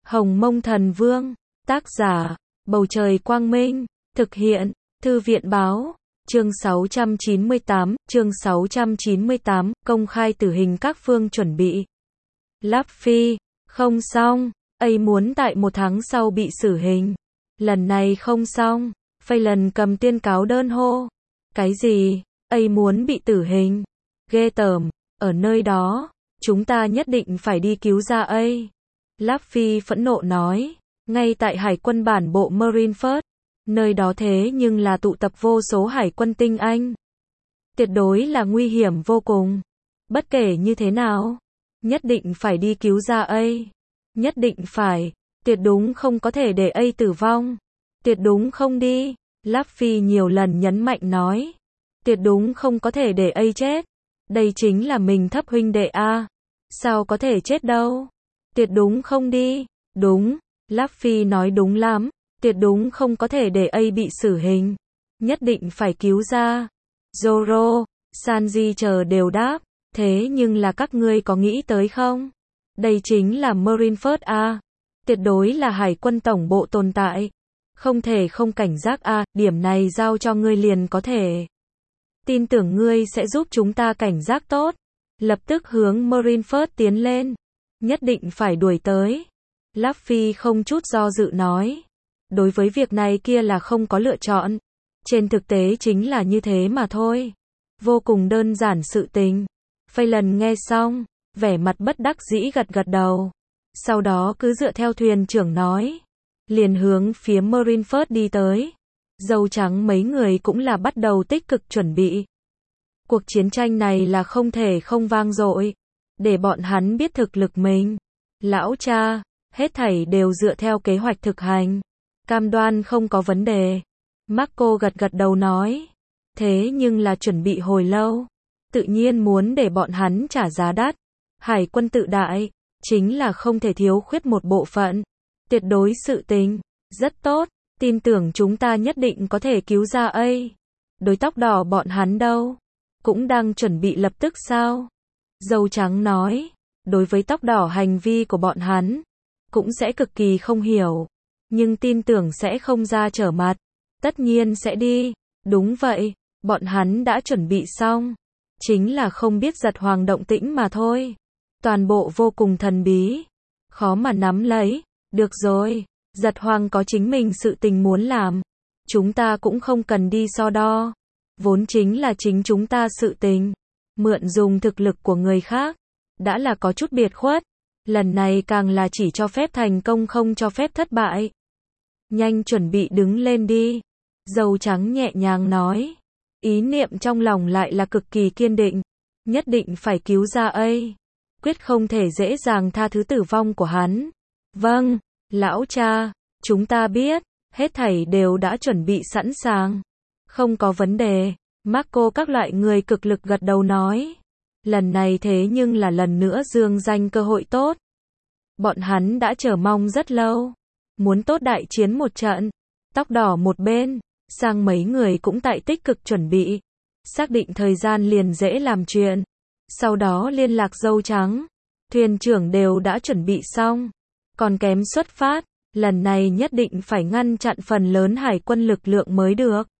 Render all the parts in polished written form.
Hồng Mông Thần Vương, tác giả, Bầu Trời Quang Minh, thực hiện, Thư viện Báo, chương 698, công khai tử hình các phương chuẩn bị. Luffy, không xong, ấy muốn tại 1 tháng sau bị xử hình. Lần này không xong, Phaelin cầm tuyên cáo đơn hô. Cái gì, ấy muốn bị tử hình? Ghê tởm, ở nơi đó, chúng ta nhất định phải đi cứu ra ấy. Luffy phẫn nộ nói, ngay tại hải quân bản bộ Marineford, nơi đó thế nhưng là tụ tập vô số hải quân tinh anh. Tuyệt đối là nguy hiểm vô cùng. Bất kể như thế nào, nhất định phải đi cứu ra ấy. Nhất định phải, tuyệt đúng không có thể để ấy tử vong. Tuyệt đúng không đi, Luffy nhiều lần nhấn mạnh nói. Tuyệt đúng không có thể để ấy chết. Đây chính là mình thấp huynh đệ a. Sao có thể chết đâu. Tuyệt đúng không đi, đúng, Luffy nói đúng lắm, tuyệt đúng không có thể để ấy bị xử hình. Nhất định phải cứu ra. Zoro, Sanji chờ đều đáp, thế nhưng là các ngươi có nghĩ tới không? Đây chính là Marineford a, tuyệt đối là hải quân tổng bộ tồn tại. Không thể không cảnh giác a, điểm này giao cho ngươi liền có thể. Tin tưởng ngươi sẽ giúp chúng ta cảnh giác tốt. Lập tức hướng Marineford tiến lên. Nhất định phải đuổi tới. Luffy không chút do dự nói. Đối với việc này kia là không có lựa chọn. Trên thực tế chính là như thế mà thôi. Vô cùng đơn giản sự tình. Phaelin nghe xong, vẻ mặt bất đắc dĩ gật gật đầu. Sau đó cứ dựa theo thuyền trưởng nói. Liền hướng phía Marineford đi tới. Dâu trắng mấy người cũng là bắt đầu tích cực chuẩn bị. Cuộc chiến tranh này là không thể không vang dội. Để bọn hắn biết thực lực mình. Lão cha, hết thảy đều dựa theo kế hoạch thực hành. Cam đoan không có vấn đề. Marco gật gật đầu nói. Thế nhưng là chuẩn bị hồi lâu. Tự nhiên muốn để bọn hắn trả giá đắt. Hải quân tự đại, chính là không thể thiếu khuyết một bộ phận. Tuyệt đối sự tình, rất tốt, tin tưởng chúng ta nhất định có thể cứu ra ấy. Đối tóc đỏ bọn hắn đâu? Cũng đang chuẩn bị lập tức sao? Dâu trắng nói, đối với tóc đỏ hành vi của bọn hắn, cũng sẽ cực kỳ không hiểu, nhưng tin tưởng sẽ không ra trở mặt, tất nhiên sẽ đi, đúng vậy, bọn hắn đã chuẩn bị xong, chính là không biết giật hoàng động tĩnh mà thôi, toàn bộ vô cùng thần bí, khó mà nắm lấy, được rồi, giật hoàng có chính mình sự tình muốn làm, chúng ta cũng không cần đi so đo, vốn chính là chính chúng ta sự tình. Mượn dùng thực lực của người khác, đã là có chút biệt khuất, lần này càng là chỉ cho phép thành công không cho phép thất bại. Nhanh chuẩn bị đứng lên đi, dâu trắng nhẹ nhàng nói, ý niệm trong lòng lại là cực kỳ kiên định, nhất định phải cứu ra ấy, quyết không thể dễ dàng tha thứ tử vong của hắn. Vâng, lão cha, chúng ta biết, hết thảy đều đã chuẩn bị sẵn sàng, không có vấn đề. Marco các loại người cực lực gật đầu nói. Lần này thế nhưng là lần nữa dương danh cơ hội tốt. Bọn hắn đã chờ mong rất lâu. Muốn tốt đại chiến một trận. Tóc đỏ một bên, sang mấy người cũng tại tích cực chuẩn bị. Xác định thời gian liền dễ làm chuyện. Sau đó liên lạc dâu trắng. Thuyền trưởng đều đã chuẩn bị xong. Còn kém xuất phát. Lần này nhất định phải ngăn chặn phần lớn hải quân lực lượng mới được.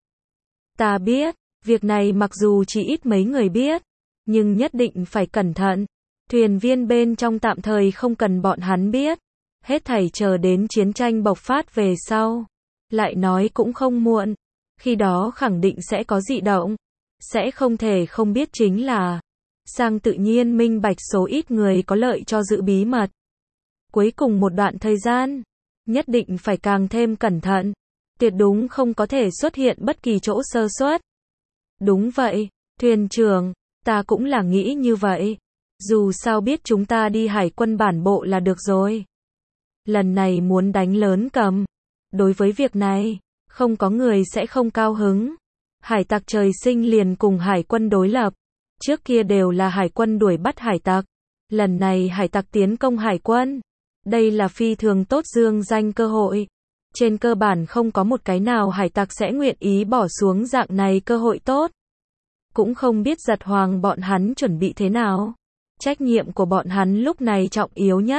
Ta biết. Việc này mặc dù chỉ ít mấy người biết, nhưng nhất định phải cẩn thận. Thuyền viên bên trong tạm thời không cần bọn hắn biết. Hết thảy chờ đến chiến tranh bộc phát về sau. Lại nói cũng không muộn. Khi đó khẳng định sẽ có dị động. Sẽ không thể không biết chính là. Sang tự nhiên minh bạch số ít người có lợi cho giữ bí mật. Cuối cùng một đoạn thời gian. Nhất định phải càng thêm cẩn thận. Tuyệt đúng không có thể xuất hiện bất kỳ chỗ sơ suất. Đúng vậy, thuyền trưởng, ta cũng là nghĩ như vậy. Dù sao biết chúng ta đi hải quân bản bộ là được rồi. Lần này muốn đánh lớn cầm. Đối với việc này, không có người sẽ không cao hứng. Hải tặc trời sinh liền cùng hải quân đối lập. Trước kia đều là hải quân đuổi bắt hải tặc. Lần này hải tặc tiến công hải quân. Đây là phi thường tốt dương danh cơ hội. Trên cơ bản không có một cái nào hải tặc sẽ nguyện ý bỏ xuống dạng này cơ hội tốt. Cũng không biết giật hoàng bọn hắn chuẩn bị thế nào. Trách nhiệm của bọn hắn lúc này trọng yếu nhất.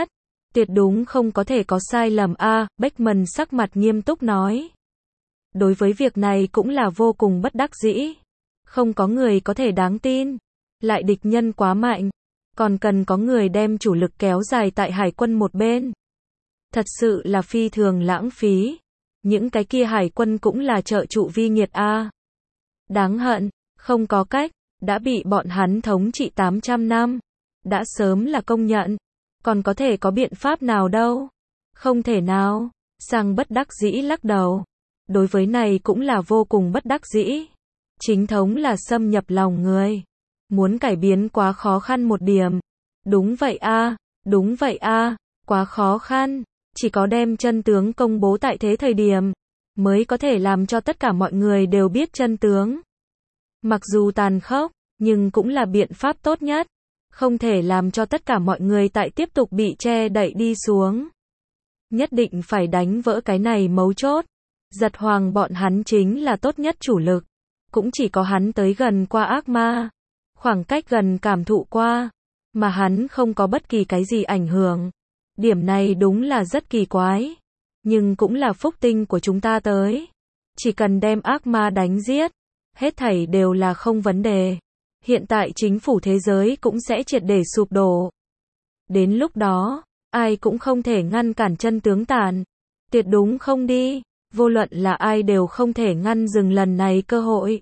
Tuyệt đúng không có thể có sai lầm a, Beckman sắc mặt nghiêm túc nói. Đối với việc này cũng là vô cùng bất đắc dĩ. Không có người có thể đáng tin. Lại địch nhân quá mạnh. Còn cần có người đem chủ lực kéo dài tại hải quân một bên. Thật sự là phi thường lãng phí. Những cái kia hải quân cũng là trợ trụ vi nghiệt a. Đáng hận, không có cách, đã bị bọn hắn thống trị 800 năm. Đã sớm là công nhận. Còn có thể có biện pháp nào đâu. Không thể nào. Sang bất đắc dĩ lắc đầu. Đối với này cũng là vô cùng bất đắc dĩ. Chính thống là xâm nhập lòng người. Muốn cải biến quá khó khăn một điểm. Đúng vậy a, đúng vậy a, quá khó khăn. Chỉ có đem chân tướng công bố tại thế thời điểm, mới có thể làm cho tất cả mọi người đều biết chân tướng. Mặc dù tàn khốc, nhưng cũng là biện pháp tốt nhất. Không thể làm cho tất cả mọi người tại tiếp tục bị che đậy đi xuống. Nhất định phải đánh vỡ cái này mấu chốt. Giật Hoàng bọn hắn chính là tốt nhất chủ lực. Cũng chỉ có hắn tới gần qua ác ma. Khoảng cách gần cảm thụ qua. Mà hắn không có bất kỳ cái gì ảnh hưởng. Điểm này đúng là rất kỳ quái. Nhưng cũng là phúc tinh của chúng ta tới. Chỉ cần đem ác ma đánh giết. Hết thảy đều là không vấn đề. Hiện tại chính phủ thế giới cũng sẽ triệt để sụp đổ. Đến lúc đó, ai cũng không thể ngăn cản chân tướng tàn. Tuyệt đúng không đi. Vô luận là ai đều không thể ngăn dừng lần này cơ hội.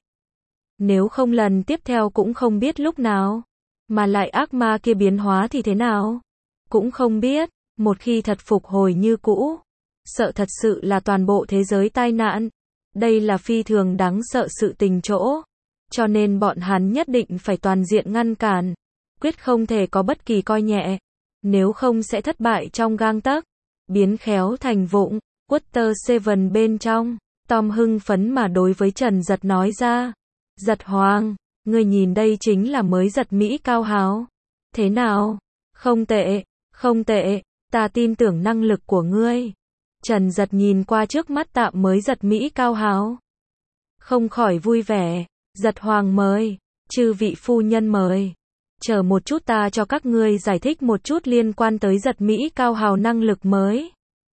Nếu không lần tiếp theo cũng không biết lúc nào. Mà lại ác ma kia biến hóa thì thế nào? Cũng không biết. Một khi thật phục hồi như cũ. Sợ thật sự là toàn bộ thế giới tai nạn. Đây là phi thường đáng sợ sự tình chỗ. Cho nên bọn hắn nhất định phải toàn diện ngăn cản. Quyết không thể có bất kỳ coi nhẹ. Nếu không sẽ thất bại trong gang tấc. Biến khéo thành vụng. Water Seven bên trong. Tom hưng phấn mà đối với Trần Giật nói ra. Giật Hoàng, ngươi nhìn đây chính là mới giật Mỹ cao háo. Thế nào? Không tệ, không tệ, ta tin tưởng năng lực của ngươi. Trần Giật nhìn qua trước mắt tạm mới giật Mỹ cao háo. Không khỏi vui vẻ. Giật Hoàng mời, chư vị phu nhân mời. Chờ một chút ta cho các ngươi giải thích một chút liên quan tới giật Mỹ cao hào năng lực mới.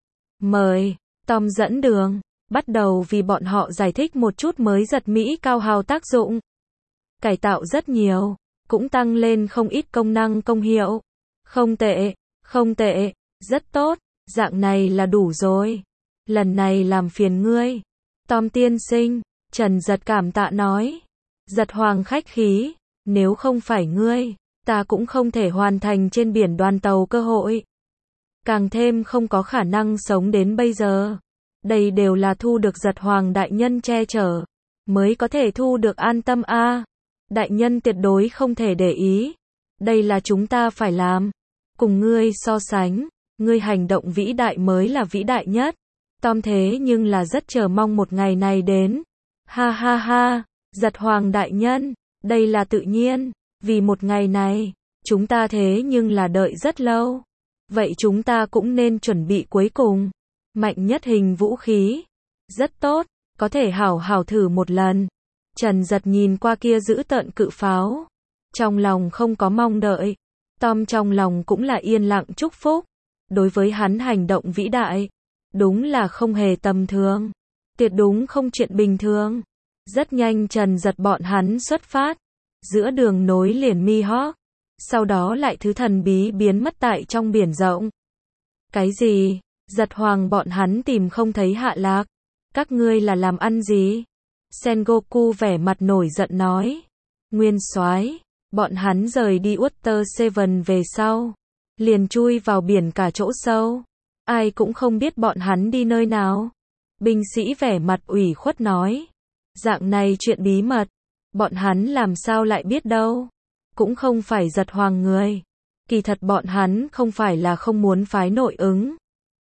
Mời, Tom dẫn đường, bắt đầu vì bọn họ giải thích một chút mới giật Mỹ cao hào tác dụng. Cải tạo rất nhiều, cũng tăng lên không ít công năng công hiệu. Không tệ, không tệ, rất tốt, dạng này là đủ rồi. Lần này làm phiền ngươi. Tom tiên sinh, Trần Giật cảm tạ nói. Giật Hoàng khách khí, nếu không phải ngươi, ta cũng không thể hoàn thành trên biển đoàn tàu cơ hội. Càng thêm không có khả năng sống đến bây giờ. Đây đều là thu được Giật Hoàng đại nhân che chở, mới có thể thu được an tâm a. Đại nhân tuyệt đối không thể để ý. Đây là chúng ta phải làm. Cùng ngươi so sánh, ngươi hành động vĩ đại mới là vĩ đại nhất. Tom thế nhưng là rất chờ mong một ngày này đến. Ha ha ha, Giật Hoàng đại nhân, đây là tự nhiên, vì một ngày này, chúng ta thế nhưng là đợi rất lâu. Vậy chúng ta cũng nên chuẩn bị cuối cùng. Mạnh nhất hình vũ khí. Rất tốt, có thể hảo hảo thử một lần. Trần Giật nhìn qua kia giữ tợn cự pháo. Trong lòng không có mong đợi. Tom trong lòng cũng là yên lặng chúc phúc. Đối với hắn hành động vĩ đại, đúng là không hề tầm thường. Tuyệt đúng không chuyện bình thường. Rất nhanh Trần Giật bọn hắn xuất phát. Giữa đường nối liền Mihawk. Sau đó lại thứ thần bí biến mất tại trong biển rộng. Cái gì? Giật Hoàng bọn hắn tìm không thấy hạ lạc. Các ngươi là làm ăn gì? Sengoku vẻ mặt nổi giận nói. Nguyên soái, bọn hắn rời đi Water Seven về sau. Liền chui vào biển cả chỗ sâu. Ai cũng không biết bọn hắn đi nơi nào. Binh sĩ vẻ mặt ủy khuất nói. Dạng này chuyện bí mật. Bọn hắn làm sao lại biết đâu. Cũng không phải Giật Hoàng người. Kỳ thật bọn hắn không phải là không muốn phái nội ứng.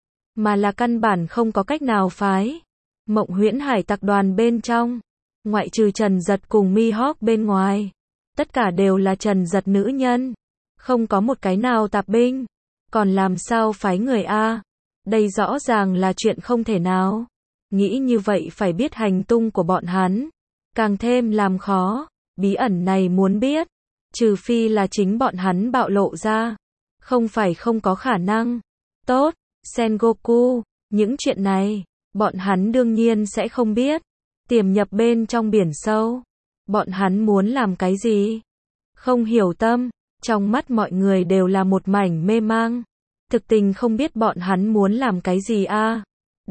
Mà là căn bản không có cách nào phái. Mộng Huyễn Hải Tặc đoàn bên trong. Ngoại trừ Trần Giật cùng Mihawk bên ngoài. Tất cả đều là Trần Giật nữ nhân. Không có một cái nào tạp binh. Còn làm sao phái người a? Đây rõ ràng là chuyện không thể nào. Nghĩ như vậy phải biết hành tung của bọn hắn. Càng thêm làm khó. Bí ẩn này muốn biết. Trừ phi là chính bọn hắn bạo lộ ra. Không phải không có khả năng. Tốt, Sengoku, những chuyện này, bọn hắn đương nhiên sẽ không biết. Tiềm nhập bên trong biển sâu. Bọn hắn muốn làm cái gì? Không hiểu tâm, trong mắt mọi người đều là một mảnh mê mang. Thực tình không biết bọn hắn muốn làm cái gì a.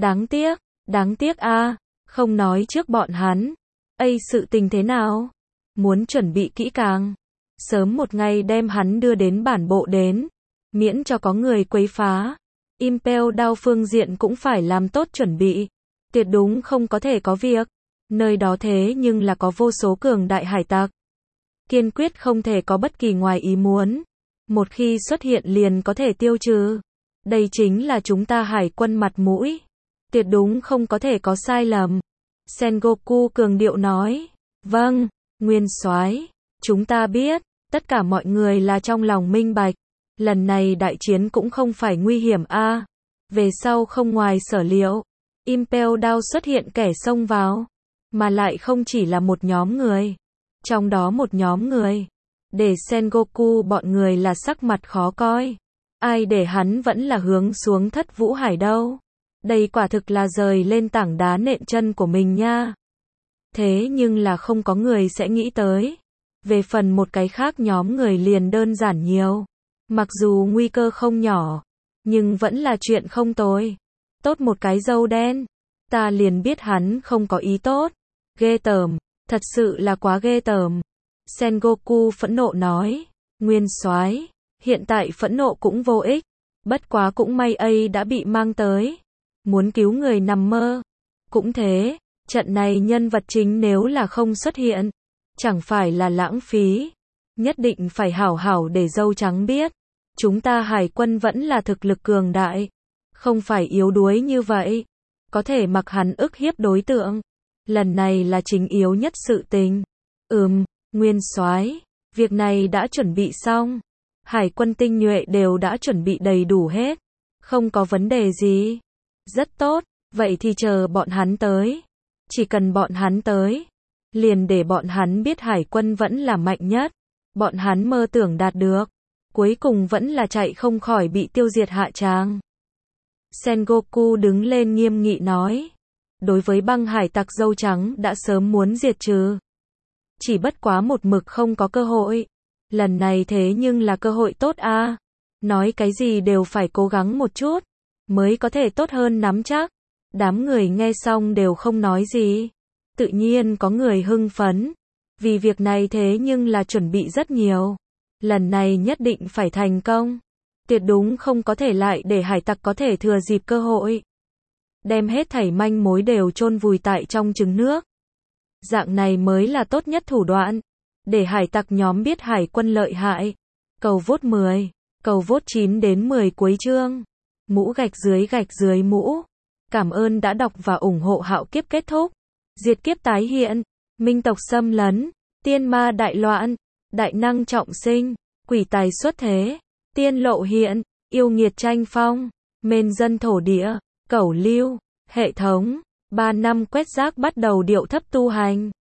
Đáng tiếc a, không nói trước bọn hắn. Sự tình thế nào? Muốn chuẩn bị kỹ càng. Sớm một ngày đem hắn đưa đến bản bộ đến. Miễn cho có người quấy phá. Impel Down phương diện cũng phải làm tốt chuẩn bị. Tuyệt đúng không có thể có việc. Nơi đó thế nhưng là có vô số cường đại hải tặc. Kiên quyết không thể có bất kỳ ngoài ý muốn. Một khi xuất hiện liền có thể tiêu trừ. Đây chính là chúng ta hải quân mặt mũi. Tuyệt đúng không có thể có sai lầm. Sengoku cường điệu nói. Vâng, Nguyên soái, chúng ta biết, tất cả mọi người là trong lòng minh bạch. Lần này đại chiến cũng không phải nguy hiểm a. Về sau không ngoài sở liệu, Impel Down xuất hiện kẻ xông vào, mà lại không chỉ là một nhóm người. Trong đó một nhóm người, để Sengoku bọn người là sắc mặt khó coi. Ai để hắn vẫn là hướng xuống Thất Vũ Hải đâu. Đây quả thực là rời lên tảng đá nện chân của mình nha. Thế nhưng là không có người sẽ nghĩ tới. Về phần một cái khác nhóm người liền đơn giản nhiều. Mặc dù nguy cơ không nhỏ, nhưng vẫn là chuyện không tồi. Tốt một cái râu đen. Ta liền biết hắn không có ý tốt. Ghê tởm, thật sự là quá ghê tởm. Sengoku phẫn nộ nói. Nguyên soái, hiện tại phẫn nộ cũng vô ích. Bất quá cũng may đã bị mang tới. Muốn cứu người nằm mơ. Cũng thế, trận này nhân vật chính nếu là không xuất hiện, chẳng phải là lãng phí. Nhất định phải hảo hảo để dâu trắng biết. Chúng ta hải quân vẫn là thực lực cường đại. Không phải yếu đuối như vậy. Có thể mặc hắn ức hiếp đối tượng. Lần này là chính yếu nhất sự tình. Nguyên soái, việc này đã chuẩn bị xong. Hải quân tinh nhuệ đều đã chuẩn bị đầy đủ hết. Không có vấn đề gì. Rất tốt, vậy thì chờ bọn hắn tới. Chỉ cần bọn hắn tới, liền để bọn hắn biết hải quân vẫn là mạnh nhất. Bọn hắn mơ tưởng đạt được, cuối cùng vẫn là chạy không khỏi bị tiêu diệt hạ tràng. Sengoku đứng lên nghiêm nghị nói. Đối với băng hải tặc dâu trắng đã sớm muốn diệt trừ. Chỉ bất quá một mực không có cơ hội. Lần này thế nhưng là cơ hội tốt a. Nói cái gì đều phải cố gắng một chút, mới có thể tốt hơn nắm chắc. Đám người nghe xong đều không nói gì. Tự nhiên có người hưng phấn. Vì việc này thế nhưng là chuẩn bị rất nhiều. Lần này nhất định phải thành công. Tuyệt đúng không có thể lại để hải tặc có thể thừa dịp cơ hội. Đem hết thảy manh mối đều chôn vùi tại trong trứng nước. Dạng này mới là tốt nhất thủ đoạn. Để hải tặc nhóm biết hải quân lợi hại. Cầu vote 10, cầu vote 9 đến 10 cuối chương. Mũ gạch dưới mũ. Cảm ơn đã đọc và ủng hộ Hạo Kiếp kết thúc. Diệt kiếp tái hiện. Minh tộc xâm lấn. Tiên ma đại loạn. Đại năng trọng sinh. Quỷ tài xuất thế. Tiên lộ hiện. Yêu nghiệt tranh phong. Mên dân thổ địa. Cẩu lưu. Hệ thống. 3 năm quét rác bắt đầu điệu thấp tu hành.